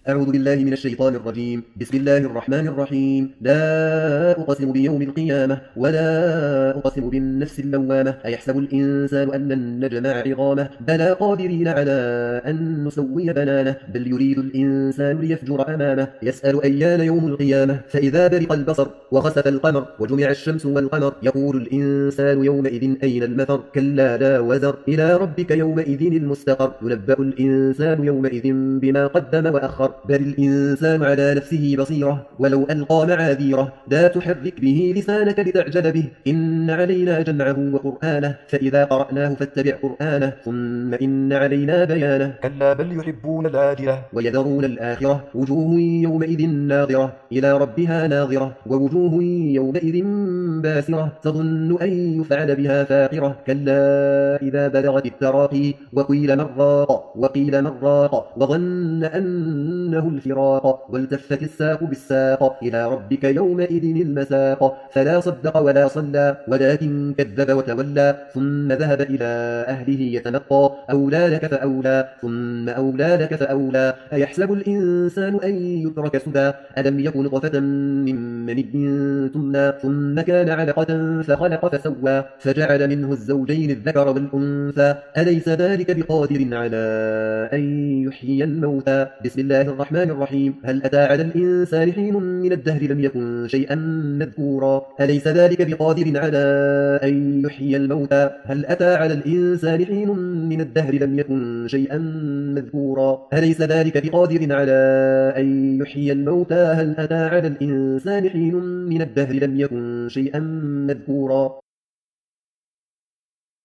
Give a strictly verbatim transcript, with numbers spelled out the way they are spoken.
أعوذ بالله من الشيطان الرجيم. بسم الله الرحمن الرحيم. لا أقسم بيوم القيامة ولا أقسم بالنفس اللوامة. أيحسب الإنسان أن لن نجمع عظامه بلى قادرين على أن نسوي بنانه بل يريد الإنسان ليفجر أمامه يسأل أيان يوم القيامة فإذا برق البصر وخسف القمر وجمع الشمس والقمر يقول الإنسان يومئذ أين المفر كلا لا وزر إلى ربك يومئذ المستقر ينبأ الإنسان يومئذ بما قدم وأخر بل الإنسان على نفسه بصيرة ولو ألقى معاذيره لا تحرك به لسانك لتعجل به إن علينا جمعه وقرآنه فإذا قرأناه فاتبع قرآنه ثم إن علينا بيانه كلا بل يحبون العاجلة ويذرون الآخرة وجوه يومئذ ناظرة إلى ربها ناظرة ووجوه يومئذ باسرة تظن أن يفعل بها فاقرة كلا إذا بلغت التراقي وقيل من راق وقيل من راق وظن أنه الفراق والتفت الساق بالساق إلى ربك يومئذ المساق فلا صدق ولا صلى ولكن كذب وتولى ثم ذهب إلى أهله يتمطى أولى لك فأولى ثم أولى لك فأولى أيحسب الإنسان أن يترك سدى ألم يكن نطفة من مني تمنى ثم كان علقة فخلق فسوى فجعل منه الزوجين الذكر والأنثى أليس ذلك بقادر على أن يحيي الموتى بسم الله الرحمن الرحيم هل أتى على الإنسان حين من الدهر لم يكن شيئا مذكورا أليس ذلك بقادر على أن يحيي الموتى هل أتى على الإنسان حين من الدهر لم يكن شيئا مذكورا أليس ذلك بقادر على أن يحيي الموتى هل أتى على الإنسان حين من الدهر لم يكن شيئا مذكورا